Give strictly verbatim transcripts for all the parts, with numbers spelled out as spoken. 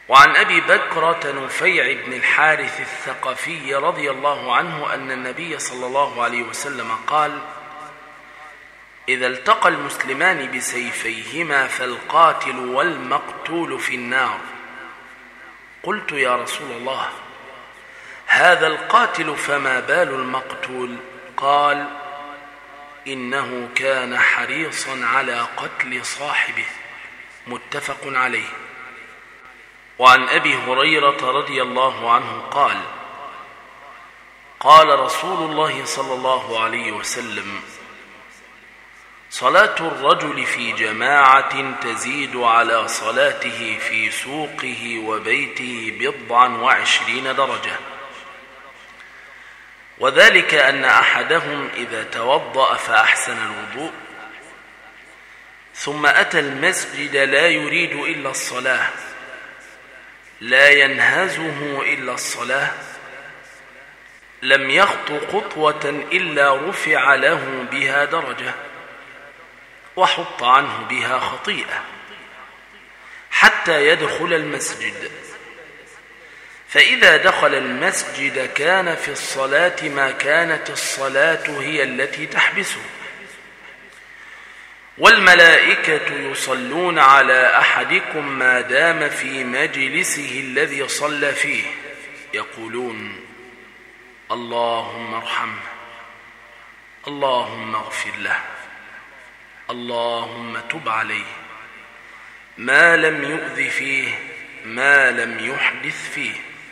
وعن أبي بكرة نفيع بن الحارث الثقفي رضي الله عنه أن النبي صلى الله عليه وسلم قال: إذا التقى المسلمان بسيفيهما فالقاتل والمقتول في النار. قلت: يا رسول الله، هذا القاتل فما بال المقتول؟ قال: إنه كان حريصا على قتل صاحبه. متفق عليه. وعن أبي هريرة رضي الله عنه قال: قال رسول الله صلى الله عليه وسلم: صلاة الرجل في جماعة تزيد على صلاته في سوقه وبيته بضعا وعشرين درجة، وذلك أن أحدهم إذا توضأ فأحسن الوضوء ثم أتى المسجد لا يريد إلا الصلاة، لا ينهزه إلا الصلاة، لم يخط خطوة إلا رفع له بها درجة وحط عنه بها خطيئة حتى يدخل المسجد. فإذا دخل المسجد كان في الصلاة ما كانت الصلاة هي التي تحبسه، والملائكة يصلون على أحدكم ما دام في مجلسه الذي صلى فيه، يقولون: اللهم ارحمه، اللهم اغفر له، اللهم تب عليه، ما لم يؤذ فيه، ما لم يحدث فيه.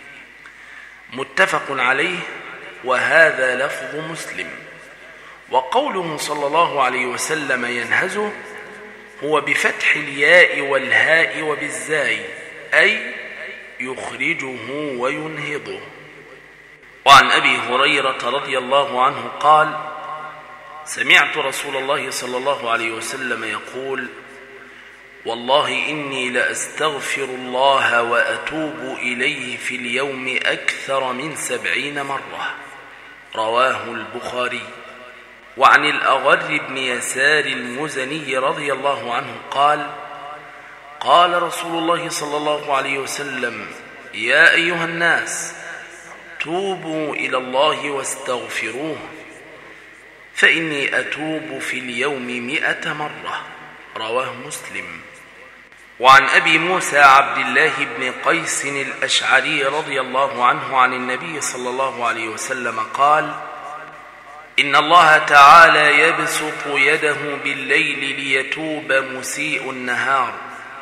متفق عليه. وهذا لفظ مسلم. وقوله صلى الله عليه وسلم ينهزه هو بفتح الياء والهاء وبالزاي، أي يخرجه وينهضه. وعن أبي هريرة رضي الله عنه قال: سمعت رسول الله صلى الله عليه وسلم يقول: والله إني لأستغفر الله وأتوب إليه في اليوم أكثر من سبعين مرة. رواه البخاري. وعن الأغر بن يسار المزني رضي الله عنه قال: قال رسول الله صلى الله عليه وسلم: يا أيها الناس، توبوا إلى الله واستغفروه، فإني أتوب في اليوم مئة مرة. رواه مسلم. وعن أبي موسى عبد الله بن قيس الأشعري رضي الله عنه عن النبي صلى الله عليه وسلم قال: إن الله تعالى يبسط يده بالليل ليتوب مسيء النهار،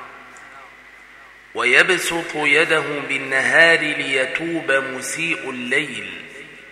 ويبسط يده بالنهار ليتوب مسيء الليل،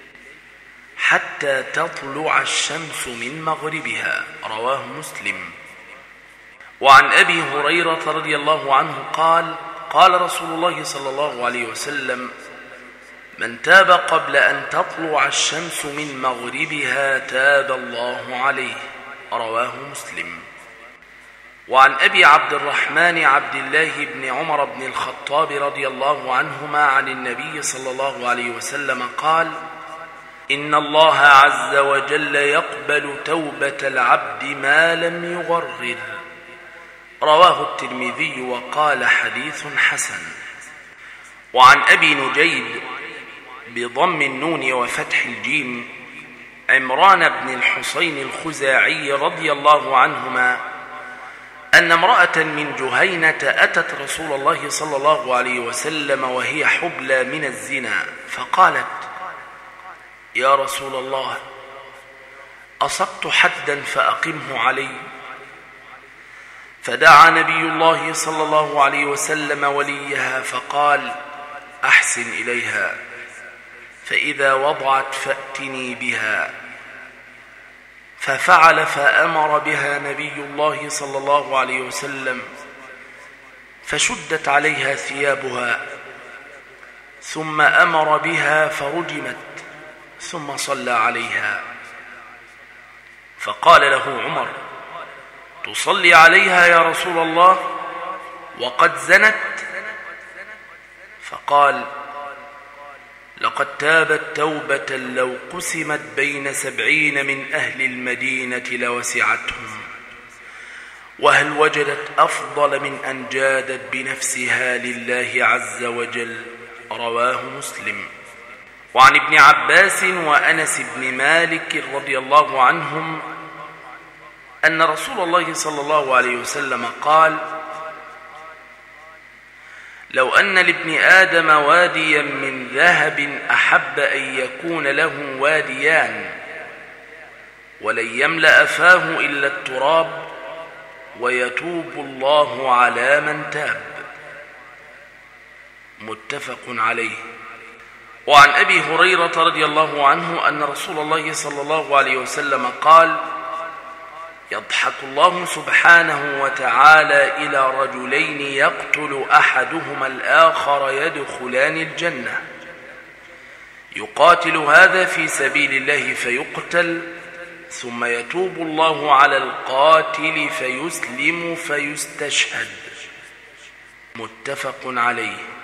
حتى تطلع الشمس من مغربها. رواه مسلم. وعن أبي هريرة رضي الله عنه قال: قال رسول الله صلى الله عليه وسلم: من تاب قبل أن تطلع الشمس من مغربها تاب الله عليه. رواه مسلم. وعن أبي عبد الرحمن عبد الله بن عمر بن الخطاب رضي الله عنهما عن النبي صلى الله عليه وسلم قال: إن الله عز وجل يقبل توبة العبد ما لم يغرر. رواه الترمذي وقال: حديث حسن. وعن أبي نجيب بضم النون وفتح الجيم عمران بن الحصين الخزاعي رضي الله عنهما أن امرأة من جهينة أتت رسول الله صلى الله عليه وسلم وهي حبلى من الزنا، فقالت: يا رسول الله، أصبت حدا فأقمه علي. فدعا نبي الله صلى الله عليه وسلم وليها فقال: أحسن إليها، فإذا وضعت فأتني بها. ففعل، فأمر بها نبي الله صلى الله عليه وسلم، فشدت عليها ثيابها، ثم أمر بها فرجمت، ثم صلى عليها. فقال له عمر: تصلي عليها يا رسول الله وقد زنت؟ فقال: لقد تابت توبة لو قسمت بين سبعين من أهل المدينة لوسعتهم، وهل وجدت أفضل من أن جادت بنفسها لله عز وجل؟ رواه مسلم. وعن ابن عباس وأنس بن مالك رضي الله عنهم أن رسول الله صلى الله عليه وسلم قال: لو أن لابن آدم واديا من ذهب أحب أن يكون له واديان ولن يملأ فاه إلا التراب ويتوب الله على من تاب. متفق عليه. وعن أبي هريرة رضي الله عنه أن رسول الله صلى الله عليه وسلم قال: يضحك الله سبحانه وتعالى إلى رجلين يقتل أحدهما الآخر يدخلان الجنة، يقاتل هذا في سبيل الله فيقتل، ثم يتوب الله على القاتل فيسلم فيستشهد. متفق عليه.